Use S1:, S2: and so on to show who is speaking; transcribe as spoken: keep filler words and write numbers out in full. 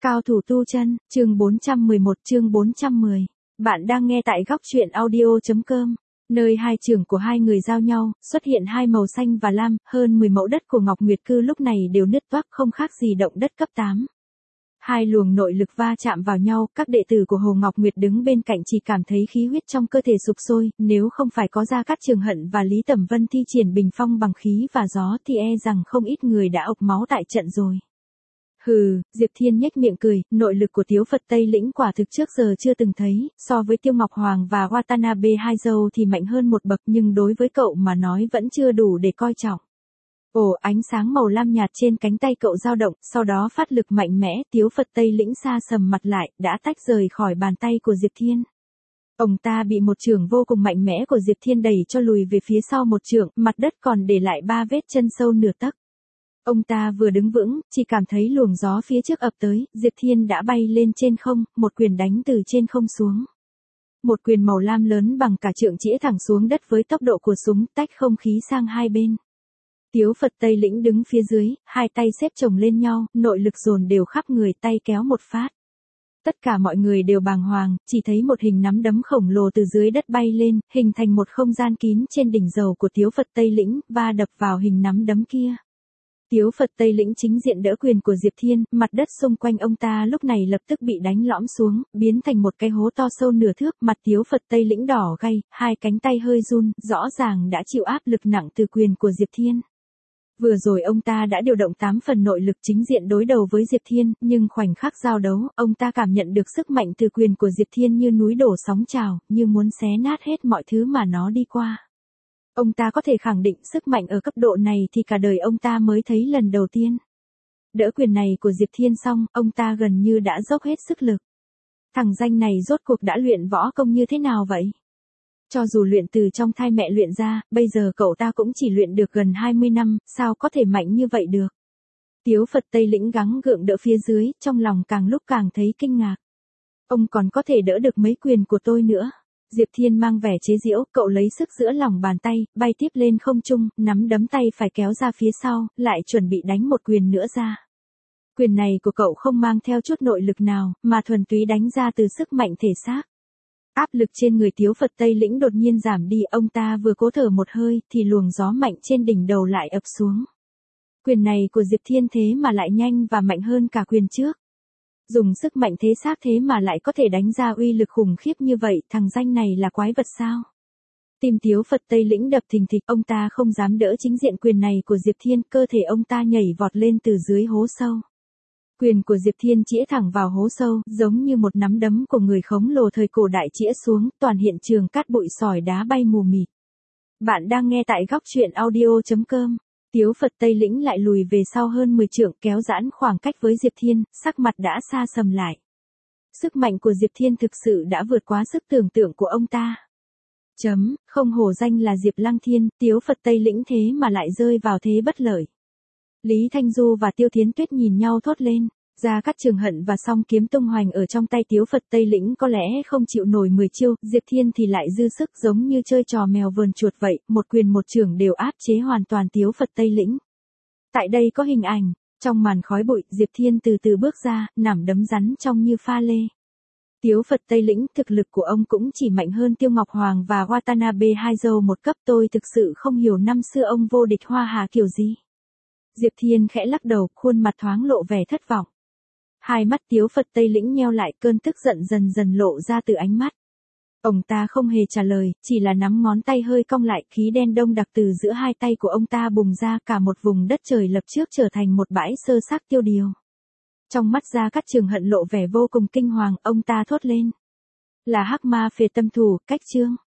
S1: Cao thủ tu chân, chương bốn trăm mười một chương bốn trăm mười. Bạn đang nghe tại góc truyện audio.com, nơi hai trường của hai người giao nhau, xuất hiện hai màu xanh và lam, hơn mười mẫu đất của Ngọc Nguyệt Cư lúc này đều nứt toác không khác gì động đất cấp tám. Hai luồng nội lực va chạm vào nhau, các đệ tử của Hồ Ngọc Nguyệt đứng bên cạnh chỉ cảm thấy khí huyết trong cơ thể sục sôi, nếu không phải có Gia Cát Trường Hận và Lý Tẩm Vân thi triển bình phong bằng khí và gió thì e rằng không ít người đã ộc máu tại trận rồi. Hừ, Diệp Thiên nhếch miệng cười, nội lực của Tiếu Phật Tây Lĩnh quả thực trước giờ chưa từng thấy, so với Tiêu Ngọc Hoàng và Watanabe hai dâu thì mạnh hơn một bậc nhưng đối với cậu mà nói vẫn chưa đủ để coi trọng. Ồ, ánh sáng màu lam nhạt trên cánh tay cậu dao động, sau đó phát lực mạnh mẽ, Tiếu Phật Tây Lĩnh xa sầm mặt lại, đã tách rời khỏi bàn tay của Diệp Thiên. Ông ta bị một chưởng vô cùng mạnh mẽ của Diệp Thiên đẩy cho lùi về phía sau một chưởng, mặt đất còn để lại ba vết chân sâu nửa tấc. Ông ta vừa đứng vững, chỉ cảm thấy luồng gió phía trước ập tới, Diệp Thiên đã bay lên trên không, một quyền đánh từ trên không xuống. Một quyền màu lam lớn bằng cả trượng chĩa thẳng xuống đất với tốc độ của súng, tách không khí sang hai bên. Tiếu Phật Tây Lĩnh đứng phía dưới, hai tay xếp chồng lên nhau, nội lực dồn đều khắp người, tay kéo một phát. Tất cả mọi người đều bàng hoàng, chỉ thấy một hình nắm đấm khổng lồ từ dưới đất bay lên, hình thành một không gian kín trên đỉnh dầu của Tiếu Phật Tây Lĩnh, và đập vào hình nắm đấm kia. Tiếu Phật Tây Lĩnh chính diện đỡ quyền của Diệp Thiên, mặt đất xung quanh ông ta lúc này lập tức bị đánh lõm xuống, biến thành một cái hố to sâu nửa thước, mặt Tiếu Phật Tây Lĩnh đỏ gay, hai cánh tay hơi run, rõ ràng đã chịu áp lực nặng từ quyền của Diệp Thiên. Vừa rồi ông ta đã điều động tám phần nội lực chính diện đối đầu với Diệp Thiên, nhưng khoảnh khắc giao đấu, ông ta cảm nhận được sức mạnh từ quyền của Diệp Thiên như núi đổ sóng trào, như muốn xé nát hết mọi thứ mà nó đi qua. Ông ta có thể khẳng định sức mạnh ở cấp độ này thì cả đời ông ta mới thấy lần đầu tiên. Đỡ quyền này của Diệp Thiên xong, ông ta gần như đã dốc hết sức lực. Thằng danh này rốt cuộc đã luyện võ công như thế nào vậy? Cho dù luyện từ trong thai mẹ luyện ra, bây giờ cậu ta cũng chỉ luyện được gần hai mươi năm, sao có thể mạnh như vậy được? Tiếu Phật Tây Lĩnh gắng gượng đỡ phía dưới, trong lòng càng lúc càng thấy kinh ngạc. Ông còn có thể đỡ được mấy quyền của tôi nữa. Diệp Thiên mang vẻ chế giễu, cậu lấy sức giữa lòng bàn tay, bay tiếp lên không trung, nắm đấm tay phải kéo ra phía sau, lại chuẩn bị đánh một quyền nữa ra. Quyền này của cậu không mang theo chút nội lực nào, mà thuần túy đánh ra từ sức mạnh thể xác. Áp lực trên người Tiếu Phật Tây Lĩnh đột nhiên giảm đi, ông ta vừa cố thở một hơi, thì luồng gió mạnh trên đỉnh đầu lại ập xuống. Quyền này của Diệp Thiên thế mà lại nhanh và mạnh hơn cả quyền trước. Dùng sức mạnh thế xác thế mà lại có thể đánh ra uy lực khủng khiếp như vậy, thằng danh này là quái vật sao? Tim Tiếu Phật Tây Lĩnh đập thình thịch, ông ta không dám đỡ chính diện quyền này của Diệp Thiên, cơ thể ông ta nhảy vọt lên từ dưới hố sâu. Quyền của Diệp Thiên chĩa thẳng vào hố sâu, giống như một nắm đấm của người khổng lồ thời cổ đại chĩa xuống, toàn hiện trường cát bụi sỏi đá bay mù mịt. Bạn đang nghe tại góc truyện audio.com. Tiếu Phật Tây Lĩnh lại lùi về sau hơn mười trượng, kéo giãn khoảng cách với Diệp Thiên, sắc mặt đã xa sầm lại. Sức mạnh của Diệp Thiên thực sự đã vượt quá sức tưởng tượng của ông ta. Chấm, không hổ danh là Diệp Lăng Thiên, Tiếu Phật Tây Lĩnh thế mà lại rơi vào thế bất lợi. Lý Thanh Du và Tiêu Thiến Tuyết nhìn nhau thốt lên. Gia Cát Trường Hận và song kiếm tung hoành ở trong tay Tiếu Phật Tây Lĩnh có lẽ không chịu nổi mười chiêu, Diệp Thiên thì lại dư sức giống như chơi trò mèo vờn chuột vậy, một quyền một chưởng đều áp chế hoàn toàn Tiếu Phật Tây Lĩnh. Tại đây có hình ảnh, trong màn khói bụi, Diệp Thiên từ từ bước ra, nằm đấm rắn trông như pha lê. Tiếu Phật Tây Lĩnh, thực lực của ông cũng chỉ mạnh hơn Tiêu Ngọc Hoàng và Watanabe hai dâu một cấp, tôi thực sự không hiểu năm xưa ông vô địch hoa hà kiểu gì. Diệp Thiên khẽ lắc đầu, khuôn mặt thoáng lộ vẻ thất vọng. Hai mắt Tiếu Phật Tây Lĩnh nheo lại, cơn tức giận dần dần lộ ra từ ánh mắt. Ông ta không hề trả lời, chỉ là nắm ngón tay hơi cong lại, khí đen đông đặc từ giữa hai tay của ông ta bùng ra, cả một vùng đất trời lập trước trở thành một bãi sơ xác tiêu điều. Trong mắt Gia Cát Trường Hận lộ vẻ vô cùng kinh hoàng, ông ta thốt lên. Là hắc ma phệ tâm thủ, cách chương.